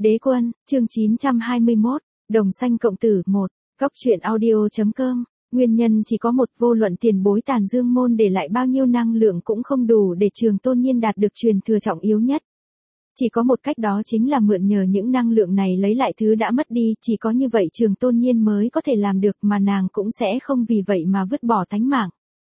Đế quân, chương 921, Đồng xanh cộng tử 1, Góc truyện audio.com. Nguyên nhân chỉ có một, vô luận tiền bối Tàn Dương môn để lại bao nhiêu năng lượng cũng không đủ để Trường Tôn Nhiên đạt được truyền thừa trọng yếu nhất. Chỉ có một cách, đó chính là mượn nhờ những năng lượng này lấy lại thứ đã mất đi, chỉ có như vậy Trường Tôn Nhiên mới có thể làm được, mà nàng cũng sẽ không vì vậy mà vứt bỏ tánh mạng.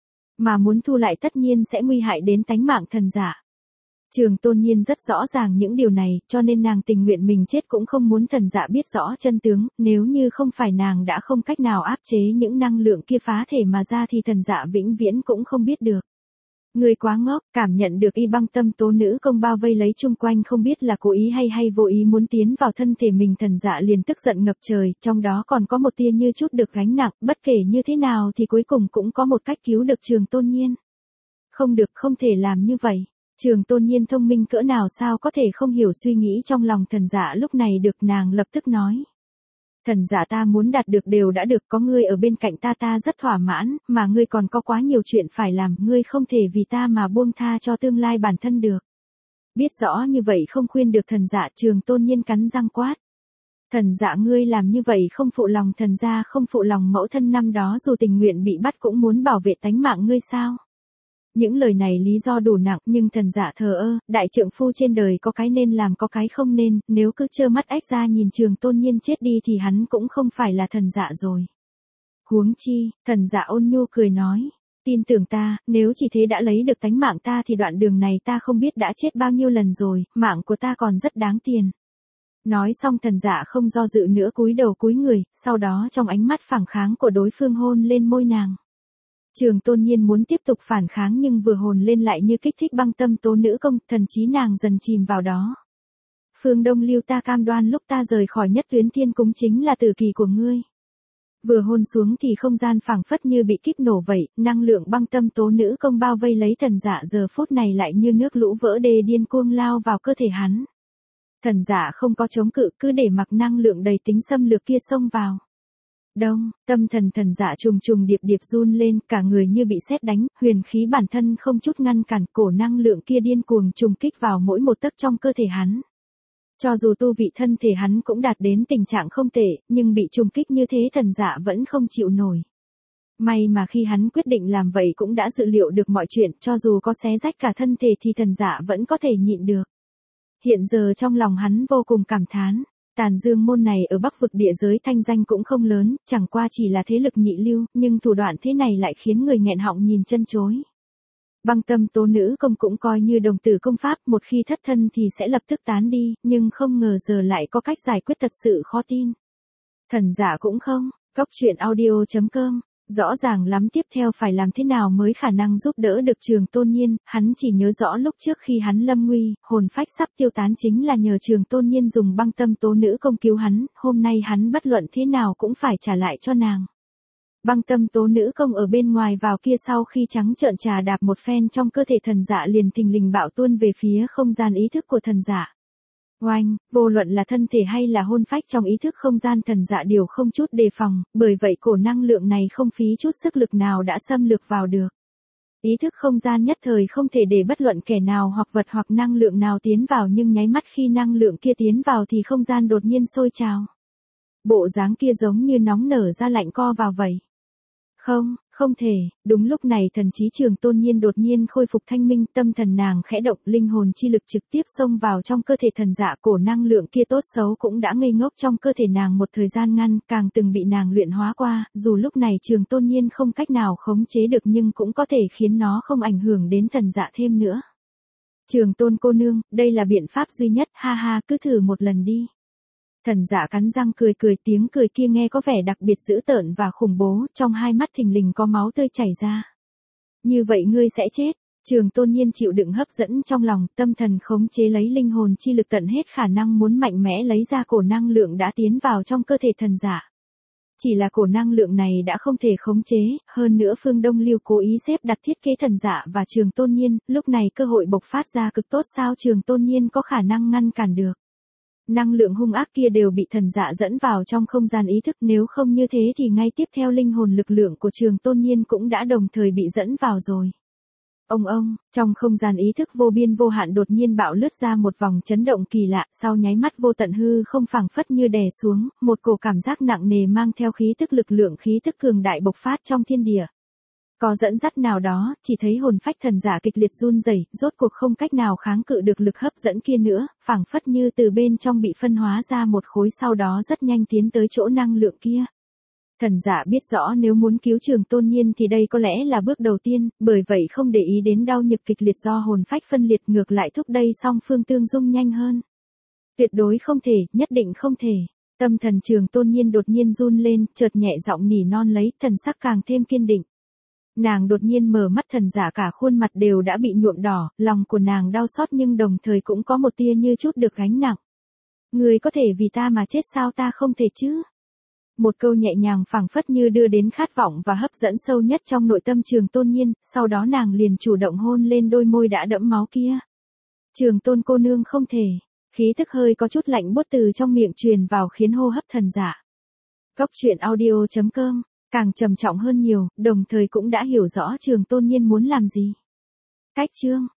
Mà muốn thu lại tất nhiên sẽ nguy hại đến tánh mạng thần giả. Trường Tôn Nhiên rất rõ ràng những điều này, cho nên nàng tình nguyện mình chết cũng không muốn thần dạ biết rõ chân tướng, nếu như không phải nàng đã không cách nào áp chế những năng lượng kia phá thể mà ra thì thần dạ vĩnh viễn cũng không biết được. Người quá ngốc, cảm nhận được y băng tâm tố nữ công bao vây lấy chung quanh, không biết là cố ý hay vô ý muốn tiến vào thân thể mình, thần dạ liền tức giận ngập trời, trong đó còn có một tia như chút được gánh nặng, bất kể như thế nào thì cuối cùng cũng có một cách cứu được Trường Tôn Nhiên. Không được, không thể làm như vậy. Trường Tôn Nhiên thông minh cỡ nào sao có thể không hiểu suy nghĩ trong lòng thần dạ lúc này được, nàng lập tức nói. Thần giả, ta muốn đạt được đều đã được, có ngươi ở bên cạnh ta rất thỏa mãn, mà ngươi còn có quá nhiều chuyện phải làm, ngươi không thể vì ta mà buông tha cho tương lai bản thân được. Biết rõ như vậy không khuyên được thần giả, Trường Tôn Nhiên cắn răng quát. Thần giả, ngươi làm như vậy không phụ lòng thần gia, không phụ lòng mẫu thân năm đó dù tình nguyện bị bắt cũng muốn bảo vệ tánh mạng ngươi sao? Những lời này lý do đủ nặng, nhưng thần giả thờ ơ, đại trượng phu trên đời có cái nên làm có cái không nên, nếu cứ trơ mắt ếch ra nhìn Trường Tôn Nhiên chết đi thì hắn cũng không phải là thần giả rồi. Huống chi, thần giả ôn nhu cười nói, tin tưởng ta, nếu chỉ thế đã lấy được tánh mạng ta thì đoạn đường này ta không biết đã chết bao nhiêu lần rồi, mạng của ta còn rất đáng tiền. Nói xong thần giả không do dự nữa cúi đầu cúi người, sau đó trong ánh mắt phảng kháng của đối phương hôn lên môi nàng. Trường Tôn Nhiên muốn tiếp tục phản kháng nhưng vừa hồn lên lại như kích thích băng tâm tố nữ công, thần trí nàng dần chìm vào đó. Phương Đông Lưu, ta cam đoan lúc ta rời khỏi Nhất Tuyến Thiên Cung chính là tử kỳ của ngươi. Vừa hôn xuống thì không gian phảng phất như bị kíp nổ vậy, năng lượng băng tâm tố nữ công bao vây lấy thần giả giờ phút này lại như nước lũ vỡ đê điên cuồng lao vào cơ thể hắn. Thần giả không có chống cự, cứ để mặc năng lượng đầy tính xâm lược kia xông vào. Đông, tâm thần thần dạ trùng điệp run lên, cả người như bị sét đánh, huyền khí bản thân không chút ngăn cản, cổ năng lượng kia điên cuồng trùng kích vào mỗi một tấc trong cơ thể hắn. Cho dù tu vị thân thể hắn cũng đạt đến tình trạng không tệ, nhưng bị trùng kích như thế thần dạ vẫn không chịu nổi. May mà khi hắn quyết định làm vậy cũng đã dự liệu được mọi chuyện, cho dù có xé rách cả thân thể thì thần dạ vẫn có thể nhịn được. Hiện giờ trong lòng hắn vô cùng cảm thán. Tàn Dương môn này ở Bắc vực địa giới thanh danh cũng không lớn, chẳng qua chỉ là thế lực nhị lưu, nhưng thủ đoạn thế này lại khiến người nghẹn họng nhìn chân chối. Băng tâm tố nữ công cũng coi như đồng tử công pháp, một khi thất thân thì sẽ lập tức tán đi, nhưng không ngờ giờ lại có cách giải quyết thật sự khó tin. Thần giả cũng không, Góc truyện audio.com. Rõ ràng lắm, tiếp theo phải làm thế nào mới khả năng giúp đỡ được Trường Tôn Nhiên, hắn chỉ nhớ rõ lúc trước khi hắn lâm nguy, hồn phách sắp tiêu tán chính là nhờ Trường Tôn Nhiên dùng băng tâm tố nữ công cứu hắn, hôm nay hắn bất luận thế nào cũng phải trả lại cho nàng. Băng tâm tố nữ công ở bên ngoài vào kia sau khi trắng trợn trà đạp một phen trong cơ thể thần dạ liền thình lình bạo tuôn về phía không gian ý thức của thần dạ. Oanh, vô luận là thân thể hay là hồn phách trong ý thức không gian thần dạ đều không chút đề phòng, bởi vậy cổ năng lượng này không phí chút sức lực nào đã xâm lược vào được. Ý thức không gian nhất thời không thể để bất luận kẻ nào hoặc vật hoặc năng lượng nào tiến vào, nhưng nháy mắt khi năng lượng kia tiến vào thì không gian đột nhiên sôi trào. Bộ dáng kia giống như nóng nở ra lạnh co vào vậy. Không thể, đúng lúc này thần trí Trường Tôn Nhiên đột nhiên khôi phục thanh minh, tâm thần nàng khẽ động, linh hồn chi lực trực tiếp xông vào trong cơ thể thần dạ, cổ năng lượng kia tốt xấu cũng đã ngây ngốc trong cơ thể nàng một thời gian ngăn, càng từng bị nàng luyện hóa qua, dù lúc này Trường Tôn Nhiên không cách nào khống chế được nhưng cũng có thể khiến nó không ảnh hưởng đến thần dạ thêm nữa. Trường Tôn cô nương, đây là biện pháp duy nhất, ha ha, cứ thử một lần đi. Thần giả cắn răng cười, tiếng cười kia nghe có vẻ đặc biệt dữ tợn và khủng bố, trong hai mắt thình lình có máu tươi chảy ra. Như vậy ngươi sẽ chết. Trường Tôn Nhiên chịu đựng hấp dẫn trong lòng, tâm thần khống chế lấy linh hồn chi lực tận hết khả năng muốn mạnh mẽ lấy ra cổ năng lượng đã tiến vào trong cơ thể thần giả. Chỉ là cổ năng lượng này đã không thể khống chế, hơn nữa Phương Đông Lưu cố ý xếp đặt thiết kế thần giả và Trường Tôn Nhiên, lúc này cơ hội bộc phát ra cực tốt, sao Trường Tôn Nhiên có khả năng ngăn cản được. Năng lượng hung ác kia đều bị thần dạ dẫn vào trong không gian ý thức, nếu không như thế thì ngay tiếp theo linh hồn lực lượng của Trường Tôn Nhiên cũng đã đồng thời bị dẫn vào rồi. Trong không gian ý thức vô biên vô hạn đột nhiên bạo lướt ra một vòng chấn động kỳ lạ, sau nháy mắt vô tận hư không phảng phất như đè xuống, một cổ cảm giác nặng nề mang theo khí tức lực lượng khí tức cường đại bộc phát trong thiên địa. Có dẫn dắt nào đó, chỉ thấy hồn phách thần giả kịch liệt run rẩy, rốt cuộc không cách nào kháng cự được lực hấp dẫn kia nữa, phảng phất như từ bên trong bị phân hóa ra một khối sau đó rất nhanh tiến tới chỗ năng lượng kia. Thần giả biết rõ nếu muốn cứu Trường Tôn Nhiên thì đây có lẽ là bước đầu tiên, bởi vậy không để ý đến đau nhức kịch liệt do hồn phách phân liệt ngược lại thúc đẩy song phương tương dung nhanh hơn. Tuyệt đối không thể, nhất định không thể. Tâm thần Trường Tôn Nhiên đột nhiên run lên, chợt nhẹ giọng nỉ non lấy, thần sắc càng thêm kiên định. Nàng đột nhiên mở mắt, thần giả cả khuôn mặt đều đã bị nhuộm đỏ, lòng của nàng đau xót nhưng đồng thời cũng có một tia như chút được gánh nặng. Người có thể vì ta mà chết sao, ta không thể chứ? Một câu nhẹ nhàng phảng phất như đưa đến khát vọng và hấp dẫn sâu nhất trong nội tâm Trường Tôn Nhiên, sau đó nàng liền chủ động hôn lên đôi môi đã đẫm máu kia. Trường Tôn cô nương không thể, khí tức hơi có chút lạnh buốt từ trong miệng truyền vào khiến hô hấp thần giả. Góc truyện audio.com càng trầm trọng hơn nhiều, đồng thời cũng đã hiểu rõ Trường Tôn Nhiên muốn làm gì. Cách chương